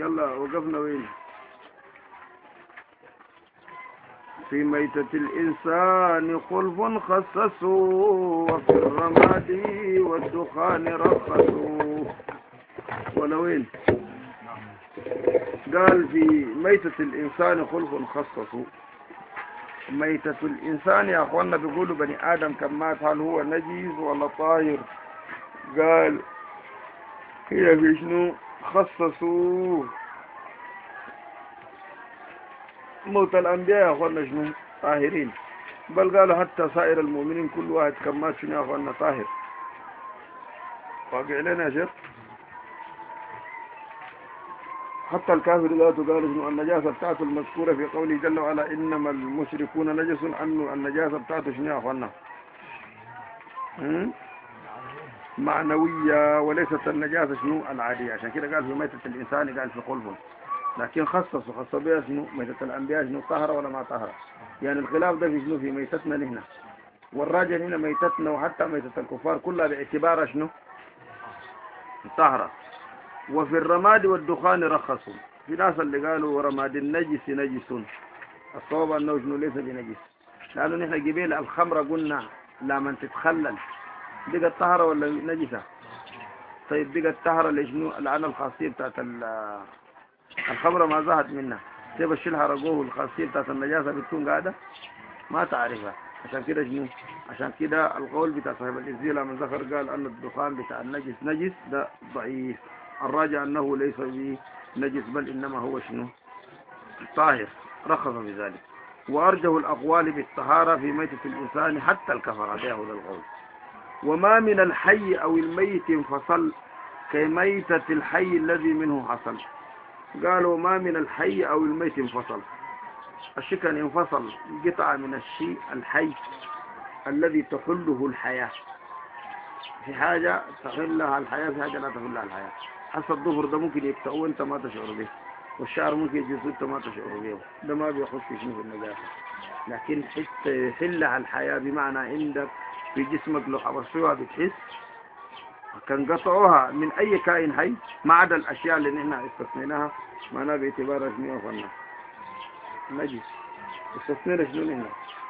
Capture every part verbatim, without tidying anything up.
يلا وقفنا وين؟ في ميتة الإنسان خلف خصصوا وفي الرماد والدخان رخصوا. ولا وين؟ قال في ميتة الإنسان خلف خصصوا. ميتة الإنسان يا أخوانا بيقولوا بني آدم كم مات هل هو نجس ولا طاهر؟ قال هي في شنو؟ خصصوا موت الأنبياء يا أخوانا شنو؟ طاهرين. بل قالوا حتى سائر المؤمنين كل واحد كم مات شنو يا أخوانا؟ طاهر. واقع لنا يا شيخ. حتى الكافر ذاته قال انه النجاسه بتاعته المذكوره في قوله جل وعلا انما المشركون نجس، انه النجاسه بتاعته شنو يا اخوانا؟ معنويه وليست النجاسه شنو؟ العاديه. عشان كده قال في ميته الانسان قال في خلفه، لكن خصص وخص بها شنو؟ ميته الانبياء شنو؟ طهره ولا ما طهره؟ يعني الخلاف ده في شنو؟ في ميتتنا نحن، والراجل هنا ميتتنا وحتى ميته الكفار كلها باعتبار شنو؟ طهره. وفي الرماد والدخان رخصوا. في ناس اللي قالوا رماد النجس نجس، الصواب انه شنو؟ ليس بنجس، لانه نحن قبيل الخمره قلنا لا من تتخلل بقت طهره ولا نجسه؟ طيب بقت طهره لشنو؟ لان الخاصيه بتاعت الخمره ما ظهرت منها، كيف الشيل حرقوه الخاصيه بتاعت النجاسه بتكون قاعده ما تعرفها. عشان كده شنو؟ عشان كده القول بتاع صاحب الإزيل من ذكر قال ان الدخان بتاع النجس نجس، ده ضعيف. الراجع انه ليس بنجس بل انما هو شنو؟ طاهر، رخص بذلك. وارجه الاقوال بالطهاره في ميته الانسان حتى الكفره، ده هو القول. وما من الحي او الميت انفصل كميته الحي الذي منه حصل. قالوا ما من الحي او الميت انفصل، الشيء كان ينفصل قطعه من الشيء الحي الذي تحله الحياه، في حاجه تحلها الحياه، في حاجه لا تحلها الحياه. حتى الظهر ده ممكن يقطعه وانت ما تشعر به، والشعر ممكن يجلسه وانت ما تشعر به، ده ما بيخش في شنو؟ في النجاسه. لكن حتى يحلها الحياه بمعنى عندك في جسمك لو حبسوها بتحس، كان قطعوها من اي كائن حي ما عدا الاشياء اللي نحن استثنيناها معناها باعتبار شنو يا اخوانا؟ نجس. استثنينا شنو نحن؟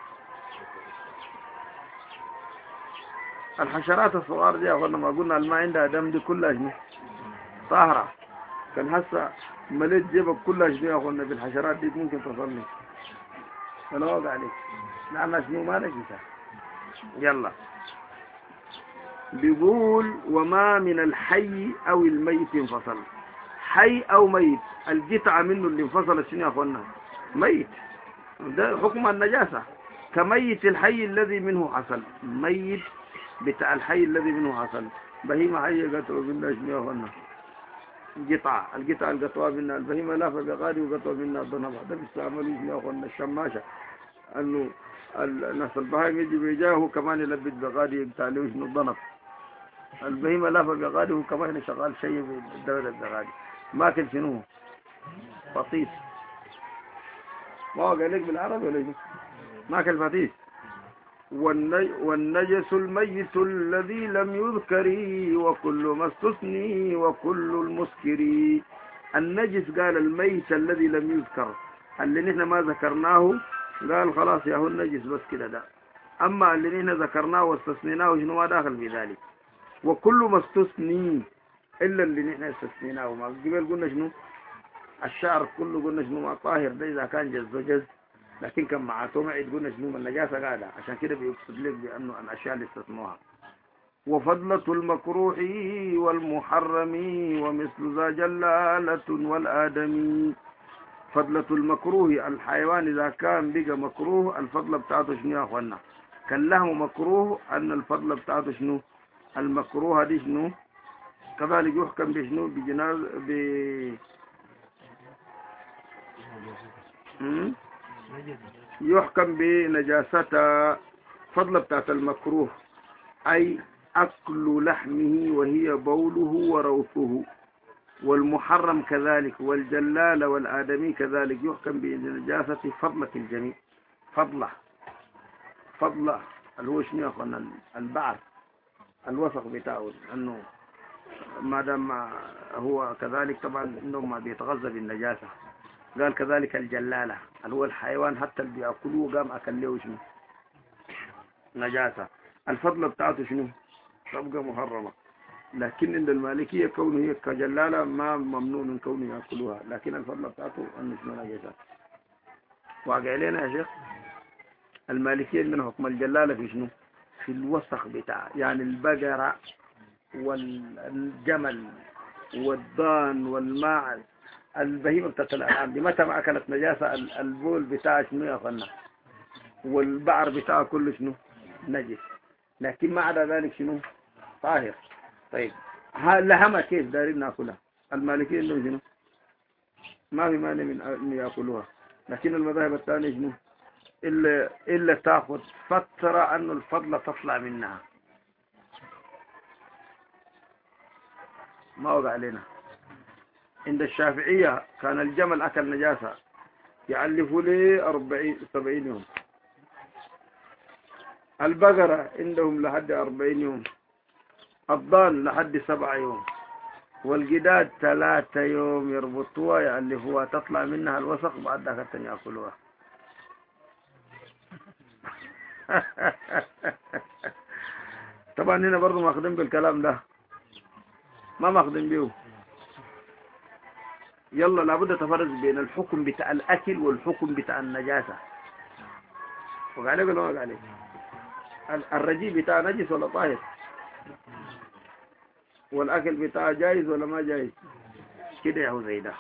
الحشرات الصغار دي يا اخوانا ما قلنا الماء عندها دم دي كلها شنو؟ طاهره. كان هسه مليت جيبك كلها شنو يا اخوانا بالحشرات دي ممكن تصلي. انا واقع عليك لانها شنو؟ ما نجسه. يلا بيقول وما من الحي او الميت انفصل. حي او ميت القطعه منه اللي انفصلت شنو يا اخوانا؟ ميت، ده حكم النجاسه. كميت الحي الذي منه حصل، ميت بتاع الحي الذي منه حصل. بهيمه حيه قطعوا منها شنو يا اخوانا؟ قطعه. القطعه اللي قطعوها منها البهيمه لافه بغادي وقطعوا منها الضنبه. ده بيستعملوا شنو يا اخوانا؟ الشماشه، انه الناس البهايم يجي بيجاه كمان يلبس بغادي يقتالوا شنو؟ الضنب. البهيمه لافه بغادي وكمان شغال شيء بالدوله البغادي. ماكل شنو؟ فطيس. ما هو قال لك بالعربي ولا ايه؟ ماكل فطيس. والنجس الميت الذي لم يذكر وكل ما استثني وكل المسكر. النجس قال الميت الذي لم يذكر، اللي نحن ما ذكرناه قال خلاص يا هو النجس بس كده ده. اما اللي نحن ذكرناه واستثنيناه شنو ما داخل في ذلك. وكل ما استثني الا اللي نحن استثنيناه. ما قبل قلنا شنو؟ الشعر كله قلنا شنو؟ ما طاهر، ده اذا كان جز وجز، لكن كان معاته معد قلنا شنو؟ من النجاسه قاعده. عشان كده بيقصد لك بانه الاشياء اللي استثنوها. وفضلة المكروه والمحرم ومثل ذا جلالة والآدمي. فضلة المكروه الحيوان إذا كان بقى مكروه الفضلة بتاعته شنو يا أخوانا؟ كان لهم مكروه أن الفضلة بتاعته شنو؟ المكروه دي شنو؟ كذلك يحكم بشنو؟ بجناز ب يحكم بنجاستها. فضلة بتاعت المكروه أي أكل لحمه وهي بوله وروثه. والمحرم كذلك، والجلال والآدمي كذلك يحكم بنجاسة فضلة الجميع. فضلة فضلة اللي هو شنو يا أخوانا؟ البعر الوسخ بتاعه، أنه ما دام هو كذلك طبعا انه ما بيتغذى بالنجاسة. قال كذلك الجلالة اللي هو الحيوان حتى اللي بياكلوه قام اكل له شنو نجاسة، الفضلة بتاعته شنو تبقى محرمة. لكن عند المالكية كونه هي كجلالة ما ممنوع من كونه يأكلوها، لكن الفضلة بتاعته أنه شنو نجاسة. واقع لنا يا شيخ المالكية عندنا حكم الجلالة في شنو في الوسخ بتاع، يعني البقرة والجمل والضان والماعز البهيمة بتاعت الأنعام دي متى ما أكلت نجاسة البول بتاعها شنو يا أخوانا والبعر بتاعها كله شنو نجس، لكن ما عدا ذلك شنو طاهر. طيب اللحمة كيف دارين ناكلها؟ المالكية عندهم شنو ما في مانع من أن يأكلوها، لكن المذاهب الثانية شنو إلا إلا تأخذ فترة أنه الفضلة تطلع منها. ما وقع علينا. عند الشافعية كان الجمل أكل نجاسة يعلفوا لي أربعين سبعين يوم، البقرة عندهم لحد أربعين يوم، الضان لحد سبعة يوم، والجداد ثلاثة يوم يربطوها يعلفوها تطلع منها الوسخ بعد ذاك يأكلوها. طبعا هنا برضو ماخذين بالكلام ده ما ماخذين بيه. يلا لابد تفرق بين الحكم بتاع الأكل والحكم بتاع النجاسة. وقال لك ولا ما قال لك الرجيء بتاع نجس ولا طاهر، والأكل بتاع جائز ولا ما جائز كده يا هو زي ده.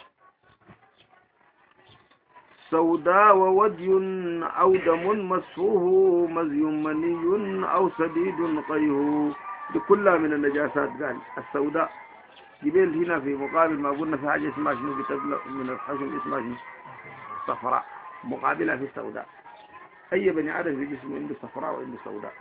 سوداء وودي أو دم مسفوه مزي مني أو سديد قيه، دي كلها من النجاسات. قال السوداء جبال هنا في مقابل ما قلنا في حاجة اسمها شنو بتطلع من الحشم اسمها شنو صفراء، مقابلها في السوداء. أي بني آدم في جسمه عنده صفراء وعنده سوداء.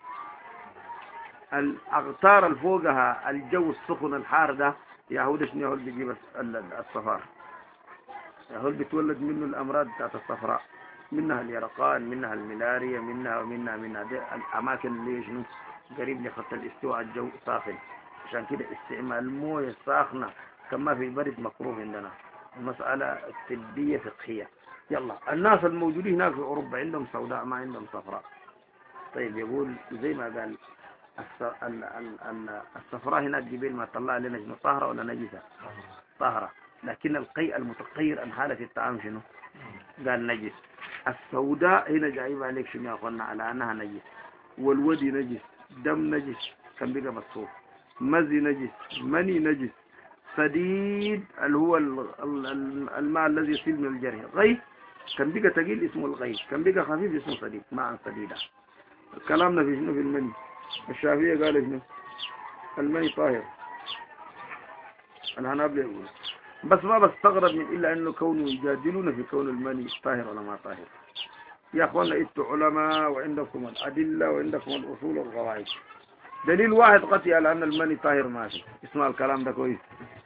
الأغتار الفوقها الجو السخن الحار ده يهود شنو يهود بيجيب الصفار، يهود بتولد منه الأمراض بتاعت الصفراء، منها اليرقان منها الملاريا منها ومنها منها دي الأماكن اللي شنو قريب لخط الاستواء الجو ساخن. عشان كده استعمال المويه الساخنة كما في البرد مكروه عندنا، مسألة طبية فقهية. يلا الناس الموجودين هناك في أوروبا عندهم سوداء ما عندهم صفراء. طيب يقول زي ما قال الصفراء هناك جبال ما طلع لنا شنو طاهرة ولا نجسة؟ طاهرة، لكن القيء المتغير عن حالة الطعام شنو؟ قال نجس. السوداء هنا جايب عليك شنو يا أخوانا على أنها نجس، والودي نجس، دم نجس كان بقى مصفوف، مزي نجس، مني نجس، سديد اللي هو الماء الذي يصيب من الجرح، غيث كان بقى ثقيل اسمه الغيث، كان بقى خفيف اسمه سديد، ماء سديدا. كلامنا في شنو في المني؟ الشافعية قال شنو المني طاهر، الحنابلة يقول بس ما بستغرب من إلا أنه كونوا يجادلون في كون المني طاهر ولا ما طاهر. يا أخوانا أنتم علماء وعندكم الأدلة وعندكم الأصول والقواعد، دليل واحد قطعي على أن المني طاهر ما في، اسمع الكلام ده كويس،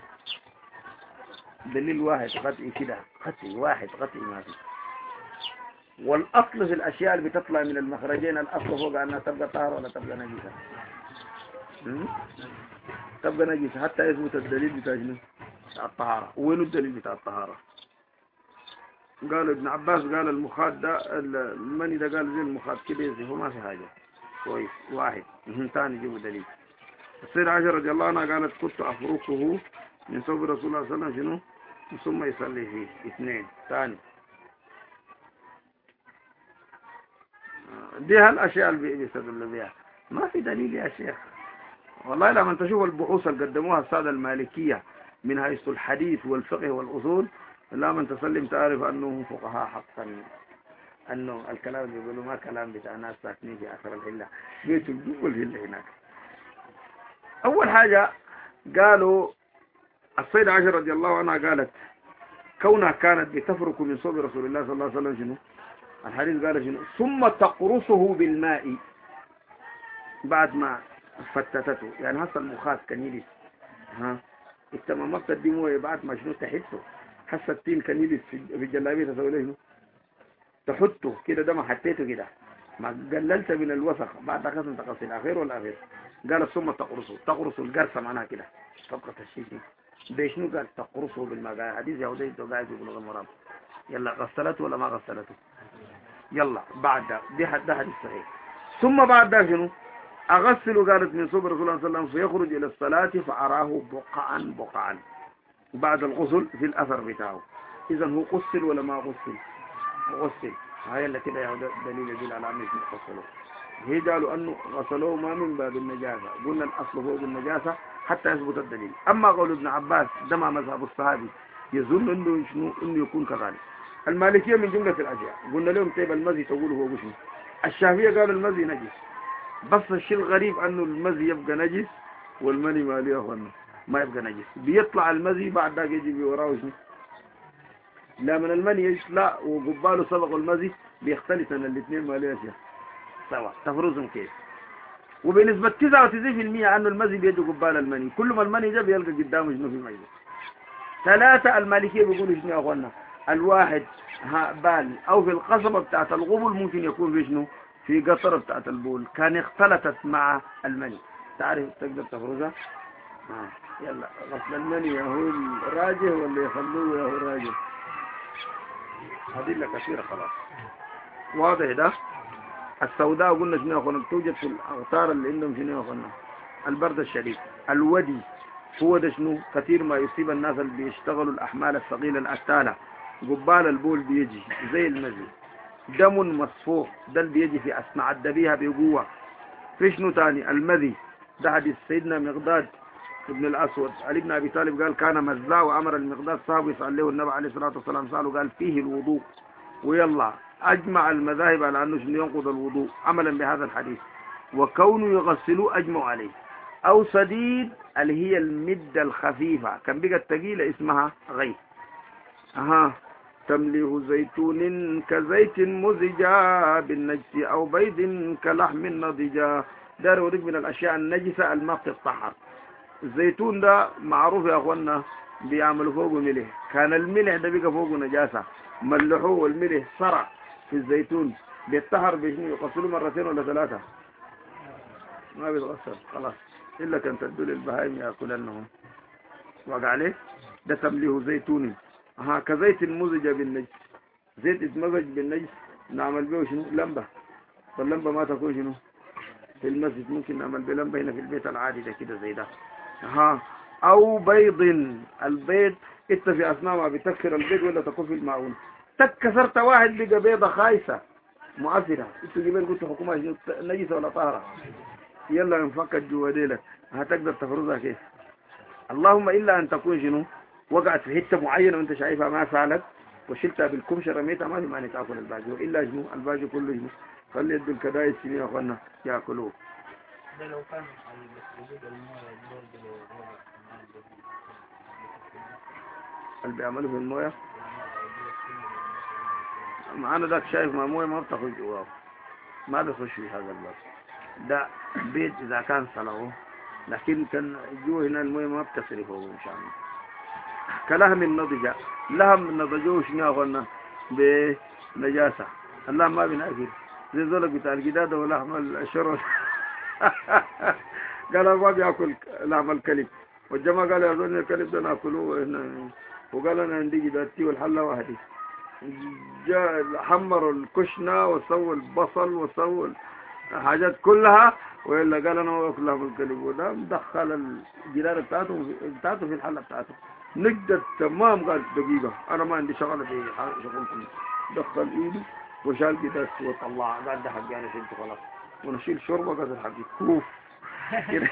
دليل واحد قطعي كده قطعي واحد قطعي ما في. والأصل في الأشياء اللي بتطلع من المخرجين الأصل فوق أنها تبقى طاهرة ولا تبقى نجسة، تبقى نجسة حتى يثبت الدليل بتاع شنو الطهارة. وين الدليل بتاع الطهارة؟ قال ابن عباس قال المخاط ده المني ده قال زي المخاط كده يزيه ما في حاجة كويس واحد. ثاني جيبوا دليل. السيدة عائشة رضي الله عنها قالت كنت أفركه من ثوب رسول الله صلى الله عليه وسلم شنو ثم يصلي فيه. اثنين. ثاني دي هالأشياء اللي بيستدل بها ما في دليل يا شيخ. والله لما تشوف البحوث اللي قدموها السادة المالكية من حيث الحديث والفقه والأصول لا من تسلم تعرف أنهم فقهاء حقا، أنه الكلام اللي يقولوا ما كلام بتاع ناس ساكنين في آخر الحلة بيت الجو والهلة هناك. أول حاجة قالوا السيدة عائشة رضي الله عنها قالت كونها كانت بتفرك من صوب رسول الله صلى الله عليه وسلم شنو الحديث قال شنو ثم تقرصه بالماء بعد ما فتتته، يعني هسه المخاط كان يلس ها التمامات دي مويه بعد ما شنو تحته، هسه التين كان يلس في الجلابيه تسوي له شنو تحطه كده ده ما حطيته كده ما قللت من الوسخ بعد قسم تقصي الأخير والأخير. قال ثم تقرصه، تقرص القرصة معناها كده طبقة الشيء ده شنو؟ قال تقرصه بالماء. قال حديث يهودي قاعد يقول المرام. يلا غسلته ولا ما غسلته؟ يلا بعد ده دي حد ده حديث صحيح. ثم بعد ده شنو؟ أغسل قالت من صوب رسول الله صلى الله عليه وسلم فيخرج إلى الصلاة فأراه بقعا بقعا بعد الغسل في الأثر بتاعه. إذا هو غسل ولا ما غسل؟ غسل. هاي اللي كده يهود دليل يدل على أنه غسلوه. هي قالوا أنه غسلوه ما من باب النجاسة، قلنا الأصل هو بالنجاسة حتى يثبت الدليل. أما قول ابن عباس ده ما مذهب الصحابي يظن أنه شنو؟ أنه يكون كذلك. المالكية من جملة الأشياء قلنا لهم طيب المزي تقولوا هو شنو؟ الشافعية قالوا المزي نجس، بس الشيء الغريب أنه المزي يبقى نجس والمني ماليه أخوانا ما يبقى نجس. بيطلع المزي بعد ذاك يجي بوراه شنو؟ لا من المني يطلع وقباله سبق المزي بيختلفن الاثنين ماليه شيء سوا. تفرزهم كيف؟ وبنسبة تسعة وتسعين بالمئة أنه المزي بيجي قبال المني، كل ما المني جاء بيلقى قدامه شنو في الميزة. ثلاثة المالكية بيقولوا شنو يا أخوانا؟ الواحد بال أو في القصبة بتاعت الغبل ممكن يكون في شنو؟ في قطرة بتاعت البول كان اختلطت مع المني. تعرف تقدر تفرزها؟ آه. يلا غسل المني يا هو الراجح ولا يخلوه يا هو الراجح؟ أدلة كثيرة خلاص واضح. ده السوداء قلنا شنو يا أخوانا؟ توجد في الأغطار اللي عندهم شنو يا أخوانا؟ البرد الشديد. الودي هو ده شنو؟ كثير ما يصيب الناس اللي بيشتغلوا الأحمال الثقيلة الأتالة قبال البول بيجي زي المزي. دم مصفوح ده اللي بيجي في أثناء الدبيها بقوة. في شنو تاني؟ المذي ده حديث سيدنا مقداد ابن الأسود علي بن أبي طالب قال كان مزاع وأمر المقداد صاحبه يصلي له النبي عليه الصلاة والسلام سأله قال فيه الوضوء. ويلا أجمع المذاهب على أنه شنو ينقض الوضوء عملا بهذا الحديث. وكونه يغسلوه أجمعوا عليه. أو سديد اللي هي المدة الخفيفة كان بقى الثقيلة اسمها غيث. أها تمليه زيتون كزيت مزجا بالنجس أو بيض كلحم نضجا. ده يوريك من الأشياء النجسة الماء بتطهر. الزيتون ده معروف يا أخوانا بيعملوا فوقه ملح، كان الملح ده بقى فوقه نجاسة ملحوه والملح صرع في الزيتون بيتطهر بشنو؟ يغسلوه مرتين ولا ثلاثة؟ ما بيتغسل خلاص إلا كان تدل البهائم يأكلنهم وقع عليه. ده تمليه زيتون ها كزيت المزج بالنجس. زيت اتمزج بالنجس نعمل به شنو؟ لمبة. فاللمبة ما تكون شنو؟ في المسجد ممكن نعمل بلمبة هنا في البيت العادي ده كده زي ده. ها أو بيض. البيض انت في أثناء ما بتكسر البيض ولا تكون في المعون تكسرت واحد بقى بيضة خايسة مؤثرة انتوا جبال قلت حكومة نجسة ولا طاهرة يلا انفكت جوا ديلك هتقدر تفرزها كيف؟ اللهم إلا أن تكون شنو؟ وقعت في حتة معينة وانت شايفها ما سالت وشلتها بالكمشة رميتها ما في معنى تاكل الباقي. وإلا شنو؟ الباقي كله شنو؟ خلي يدوا الكدايس شنو يا اخوانا ياكلوه. ده لو كان وجود المويه برضه اللي بيعملوا في المويه معانا داك شايف ما مويه ما بتخرج جواه ما بيخش في هذا الباب. ده بيت إذا كان صلاه لكن كان جوه هنا المويه ما بتصرف فوق إن شاء الله. كلهم النضجة لهم النضجوه شنو يا اخوانا بنجاسة الله ما بنأكل زي زولك بتاع الجداد ولحم الشرر قال ما بياكل لحم الكلب والجماعة قال يا زول الكلب ده ناكلوه هنا وقال انا عندي جدادتي والحله واحده جاء حمروا الكشنه وسووا البصل وسووا الحاجات كلها وإلا قال انا ما باكل لحم الكلب وده مدخل الجدار بتاعته بتاعته في الحله بتاعته نقدر تمام. قال دقيقه انا ما عندي شغله في شغلكم. دخل ايده وشال جدارته وطلع قال ده حقي انا شلته خلاص ونشيل شوربه قال حقي كوف كده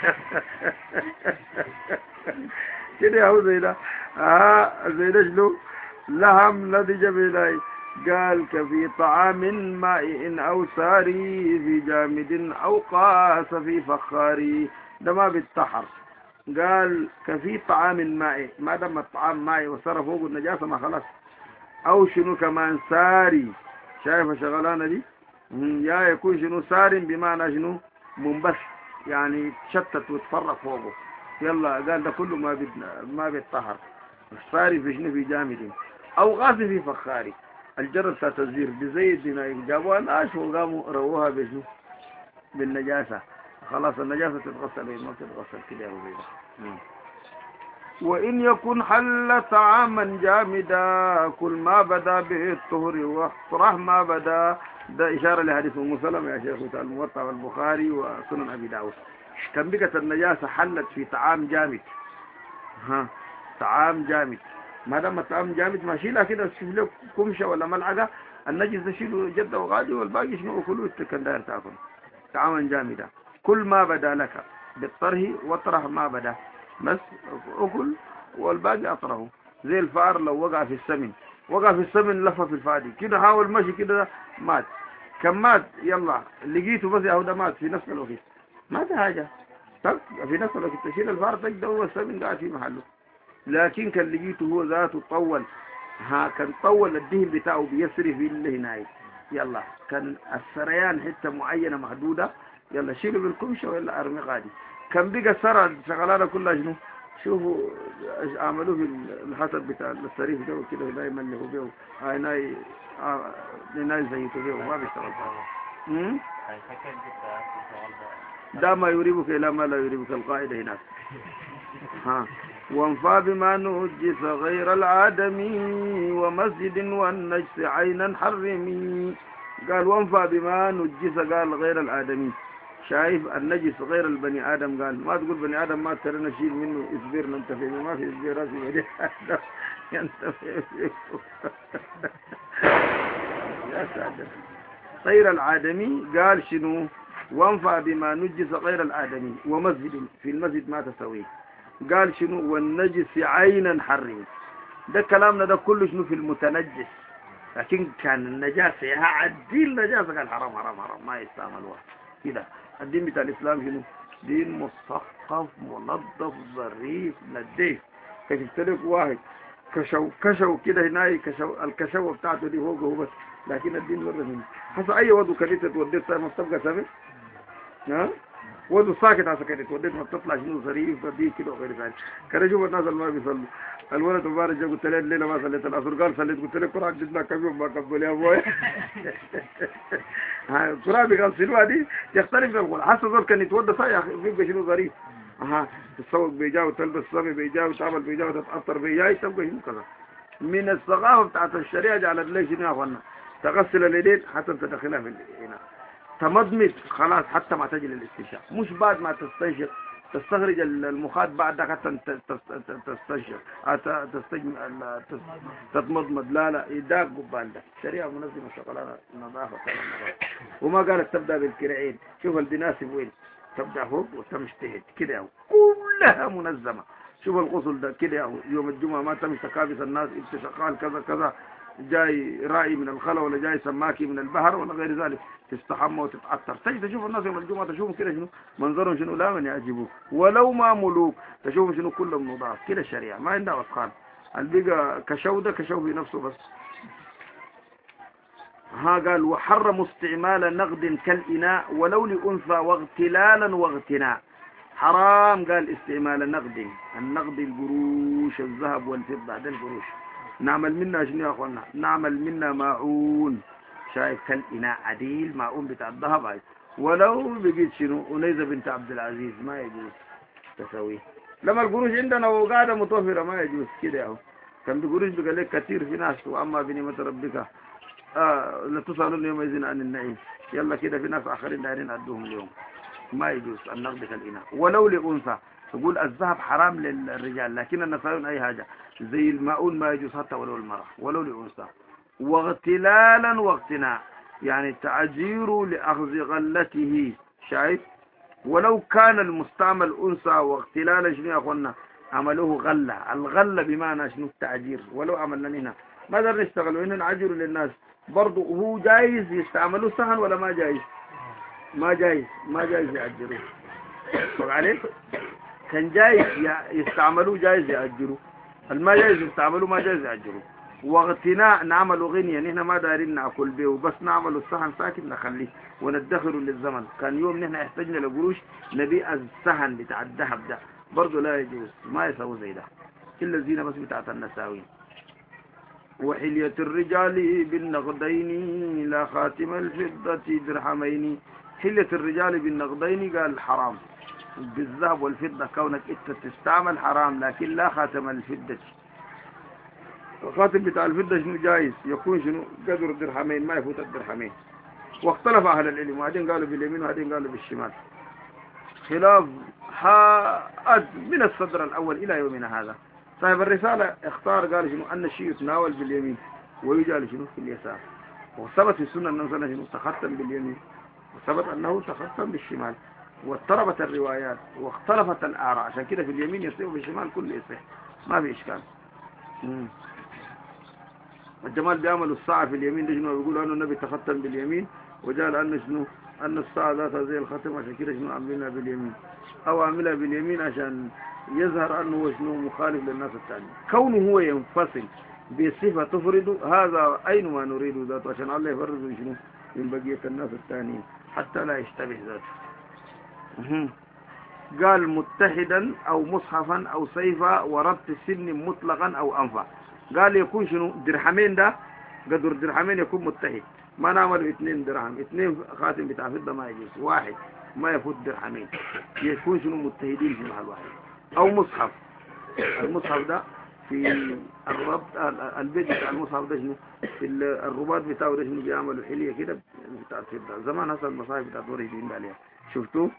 كده هو زي ده. اه زي ده شنو؟ لهم نضج بلاي قال كفي طعام ماء او ساري في جامد او قاس في فخاري. ده ما بيتطهر. قال كفي طعام ماء ما دام الطعام ماء وصار فوق النجاسه ما خلاص. او شنو كمان ساري شايفه شغلانه دي يا يكون شنو ساري بمعنى شنو منبث يعني تشتت وتفرق فوقه. يلا قال ده كله ما بيت ما بيتطهر. الصاري في شنو في جامد او غاص في فخاري. الجرة بتاعت الزير بزيت ديناير جابوها ناش وقاموا رووها بشنو بالنجاسة. خلاص النجاسة تتغسل وين ما تتغسل كده يا وزيدة. وإن يكن حل طعاما جامدا كل ما بدا به الطهر واحترح ما بدا. ده إشارة لحديث أم سلمة يا شيخ بتاع الموطأ والبخاري وسنن أبي داود. كان بقت النجاسة حلت في طعام جامد. ها طعام جامد ما دام الطعام جامد ما شيلها كده تشوف له كمشة ولا ملعقة النجس ده شيله جدة وغادي والباقي شنو كله كان داير تاكل. طعاما جامدا كل ما بدا لك بالطره واطرح ما بدا بس أكل والباقي أطره. زي الفار لو وقع في السمن وقع في السمن لفه في الفادي كده حاول مشي كده مات. كم مات يلا لقيته بس يا ده مات في نفس الوقت ما في حاجة. طب في نفس الوقت تشيل الفار تجده هو السمن قاعد في محله. لكن كان لقيته هو ذاته طول ها كان طول الدهن بتاعه بيسري في اللي هناك يلا كان السريان حتة معينة محدودة يلا شيله بالكمشة ولا أرمي غادي. كان بقى سرى شغلانة كلها شنو شوفوا عملوه في الحسب بتاع السريف ده وكده دايما اللي هو بيه هاي هاي زيته بيه وما بيشتغل فيها. ده ما يريبك إلى ما لا يريبك القاعدة هناك. ها وانفى بما نجس غير العادمي ومسجد والنجس عينا حرمي. قال وانفى بما نجس قال غير الآدمي. شايف النجس غير البني آدم قال ما تقول بني آدم ما ترى نشيل منه إسبير ننتفع ما في إسبير راسي ودي ينتفع يا سادة. غير العادمي قال شنو وانفى بما نجس غير الآدمي ومسجد في المسجد ما تسويه. قال شنو والنجس عينا حرم. ده كلامنا ده كله شنو في المتنجس. لكن كان النجاسة يا عدي النجاسة قال حرام حرام حرام ما يستعملوها كده. الدين بتاع الإسلام شنو دين مثقف منظف ظريف نظيف. كشفت لك واحد كشو كشو كده هناك كشو الكشوة بتاعته دي فوق هو بس. لكن الدين مرة منه حسب أي وضو كنيسة توديت ما تبقى سامي ها وضو ساكت على سكنة توديت ما تطلع شنو ظريف نظيف كده وغير ذلك. كان يشوف الناس اللي ما بيصلوا الولد مبارك جا قلت له الليلة ما صليت العصر قال صليت قلت له قرآن جدنا كم يوم ما قبل يا أبوي. القرآن بيغسلوها دي يختلف القول حسب ذلك كان يتودى صايح بيبقى شنو ظريف. ها تتصوق بيجا وتلبس صبي بيجا وتعمل بيجا وتتأثر بيجا تبقى شنو كذا. من الثقافة بتاعت الشريعة جعلت لي شنو يا أخوانا تغسل اليدين حتى تدخلها في الإناء. تمضمض خلاص حتى ما تجي للاستنشاق مش بعد ما تستنشق تستخرج المخاط بعدك حتى تستنشق تتمضمض لا لا يداق قبال ده. شريعة منظمة شغلانة نظافة وما قالت تبدأ بالكرعين. شوف الدناسب وين تبدأ فوق وتمجتهد كده كلها منظمة. شوف الغسل ده كده يوم الجمعة ما تمشي تكابس الناس انت شغال كذا كذا جاي رائي من الخلا ولا جاي سماكي من البحر ولا غير ذلك تستحمى وتتعطر. تجي تشوف الناس يوم الجمعة تشوفهم كده شنو منظرهم شنو لا من يعجبوك ولو ما ملوك تشوفهم شنو كلهم نضاف كده. الشريعة ما عندها وسخان البقى كشو ده كشو في نفسه بس. ها قال وحرم استعمال نقد كالإناء ولو لأنثى واغتلالا واغتناء. حرام قال استعمال النقد النقد القروش الذهب والفضة ده القروش. نعمل منا شنو يا اخوانا نعمل منا ماعون شايف كالإناء عديل ماعون بتاع الذهب هاي ولو بقيت شنو أنيزة بنت عبد العزيز ما يجوز تسويه. لما القروش عندنا وقاعدة متوفرة ما يجوز كده اهو. كان بقروش بقى لك كثير في ناس واما بنعمة ربك آه لا تسألون يومئذ عن النعيم. يلا كده في ناس آخرين دايرين عدوهم اليوم ما يجوز النقد كالإناء ولو لأنثى. تقول الذهب حرام للرجال لكن النساء أي حاجة زي الماؤون ما يجوز حتى ولو المرأة ولو لأنثى. واغتلالا واغتناء يعني تعجير لأخذ غلته شايف. ولو كان المستعمل أنثى واغتلالا شنو يا أخوانا عملوه غلة. الغلة بمعنى شنو التعجير. ولو عملنا هنا ما در نشتغلوا هنا نعجر للناس برضو هو جايز يستعملوه سهل ولا ما جايز ما جايز ما جايز يعجروه. فق عليك كان جايز يستعملوه جايز يأجروه الما جايز يستعملوه ما جايز يأجروه. واغتناء نعمله غنيا نحن ما دارين ناكل به وبس نعمله الصحن ساكت نخليه وندخره للزمن. كان يوم نحن احتاجنا لقروش نبيع الصحن بتاع الذهب ده برضه لا يجوز ما يسوي زي ده إلا الزينة بس بتاعت النساوين. وحلية الرجال بالنقدين لا خاتم الفضة درهمين. حلية الرجال بالنقدين قال حرام بالذهب والفضة، كونك انت تستعمل حرام، لكن لا خاتم الفضة. الخاتم بتاع الفضة شنو جايز يكون شنو قدر درهمين، ما يفوت الدرهمين. واختلف أهل العلم، وهذين قالوا باليمين وهذين قالوا بالشمال، خلاف حاد من الصدر الأول إلى يومنا هذا. صاحب الرسالة اختار قال شنو أن الشيء يتناول باليمين ويجعل شنو في اليسار، وثبت في السنة أنه شنو تختم باليمين، وثبت أنه تختم بالشمال، واضطربت الروايات واختلفت الآراء، عشان كده في اليمين يصير وفي الشمال كله يصيح، ما في إشكال. مم. الجمال بيعملوا الساعة في اليمين دي شنو، بيقولوا أنه النبي تختم باليمين وجعل أنه شنو أن الساعة ذاتها زي الختم، عشان كده شنو عاملينها باليمين، أو عاملها باليمين عشان يظهر أنه هو شنو مخالف للناس الثانيين. كونه هو ينفصل بصفة تفرد هذا أين ما نريد ذاته، عشان الله يفرد شنو من بقية الناس الثانيين حتى لا يشتبه ذاته. قال متحدا أو مصحفا أو سيفا وربط السن مطلقا أو أنفع. قال يكون شنو درهمين، ده قدر درهمين يكون متحد، ما نعمل اثنين درهم، اثنين خاتم بتاع فضة ما يجوز، واحد ما يفوت درهمين، يكون شنو متحدين في محل واحد. أو مصحف، المصحف ده في الربط البيت بتاع المصحف ده شنو في الرباط بتاعه ده شنو بيعملوا حلية كده بتاع الفضة. زمان هسه المصاحف بتاعت وريدين عليها شفتوه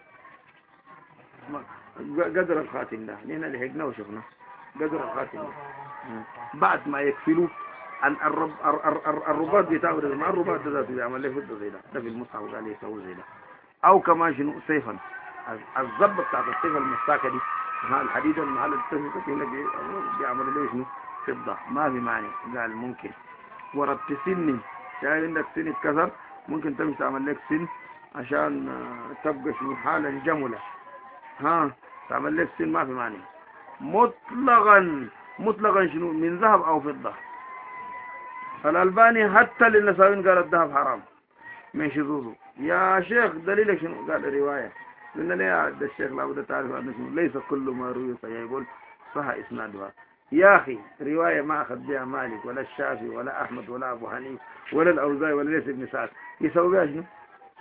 قدر الخاتم ده، نحن لحقناه وشفناه قدر الخاتم ده. بعد ما يكفلوا الرب الرباط بتاعه ده، مع الرباط ده بيعمل له فضة زي ده، ده في المصحف قال يسوي زي ده. او كمان شنو سيفا، الضبط بتاعت السيف المستاكه دي ها الحديد المحل التسمية هنا بيعملوا له شنو فضة، ما في معنى. قال ممكن وربط سن، يعني عندك سن اتكسر ممكن تمشي تعمل لك سن عشان تبقى شنو حالة جملة، ها تعمل لك سن ما في معنى. مطلقا مطلقا شنو من ذهب او فضة. الألباني حتى للنساوين قال الذهب حرام من شذوذه. يا شيخ دليلك شنو؟ قال رواية لأن ليه عد الشيخ لابد تعرف أنه شنو ليس كل ما روي صحيح، يقول صح إسنادها. يا أخي رواية ما أخذ بها مالك ولا الشافعي ولا أحمد ولا أبو حنيفة ولا الأوزاعي ولا ليس ابن سعد، يسوي بها شنو؟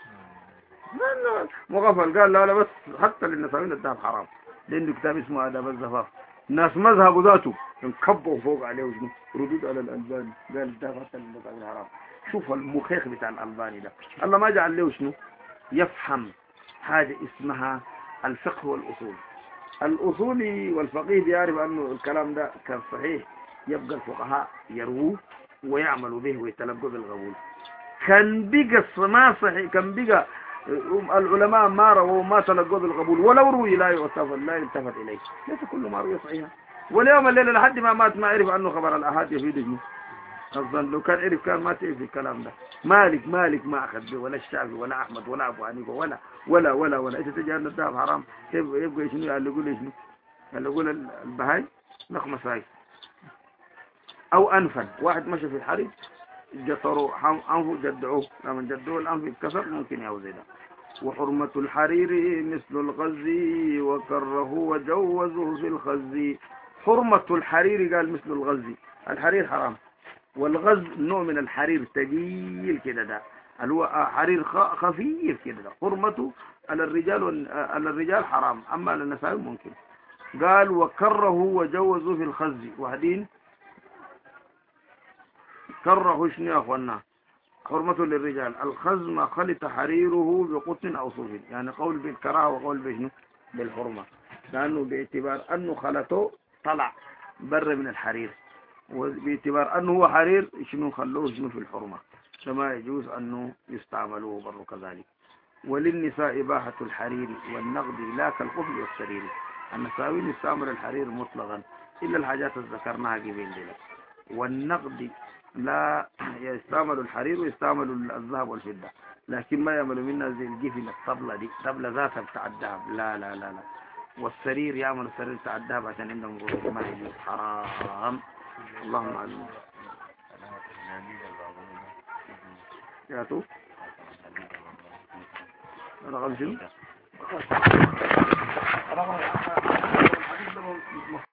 مغفل. قال لا لا بس حتى للنساوين الذهب حرام، لأنه كتاب اسمه آداب الزفاف، ناس مذهب ذاته انكبوا فوق عليه وشنو ردود على الألباني، قال الذهب حتى للنساوين حرام. شوف المخيخ بتاع الألباني ده، الله ما جعل له شنو يفهم حاجة اسمها الفقه والأصول. الأصولي والفقيه بيعرف أنه الكلام ده كان صحيح، يبقى الفقهاء يرووه ويعملوا به ويتلقوا بالقبول. كان بقى ما صحيح، كان بقى العلماء ما رووا ما تلقوا بالقبول، ولو روي لا يلتفت لا يلتفت إليه، ليس كل ما روي صحيح. واليوم الليلة لحد ما مات ما عرف أنه خبر الأحاد يفيد الظن، لو كان عرف كان ما تعرف الكلام ده. مالك مالك ما أخذ به، ولا الشافعي ولا أحمد ولا أبو حنيفة ولا ولا ولا ولا إذا تجي أن الذهب حرام يبقى يبقى شنو قال يقول شنو؟ قال يقول البهاي نخمة ساي أو أنفا. واحد مشى في الحريق جطروا أنفه جدعوه، لما جدعوه الأنف يتكسر ممكن يهو زي ده. وحرمة الحرير مثل الغزي وكره وجوزه في الخزي. حرمة الحرير قال مثل الغزي، الحرير حرام، والغز نوع من الحرير ثقيل كده، ده اللي هو حرير خفيف كده، ده حرمته على الرجال على الرجال حرام، اما على النساء ممكن. قال وكره وجوزوا في الخز. وبعدين كره شنو يا اخوانا؟ حرمته للرجال الخز ما خلط حريره بقطن او صوف، يعني قول بالكراهه وقول بشنو بالحرمه، لانه باعتبار انه خلطه طلع بر من الحرير، وباعتبار أنه هو حرير شنو خلوه شنو في الحرمة، فما يجوز أنه يستعملوه برضو كذلك. وللنساء إباحة الحرير والنقد لا كالقفل والسرير. النساوين يستعمل الحرير مطلقا إلا الحاجات اللي ذكرناها قبل ذلك. والنقد لا يستعمل الحرير ويستعمل الذهب والفضة، لكن ما يعملوا منها زي الجفن الطبلة دي، طبلة ذاتها بتاع الذهب، لا لا لا لا. والسرير يعمل السرير بتاع الذهب عشان عندهم غرور، ما يجوز حرام. اللهم عليم. يا تو رقم شنو؟ رقم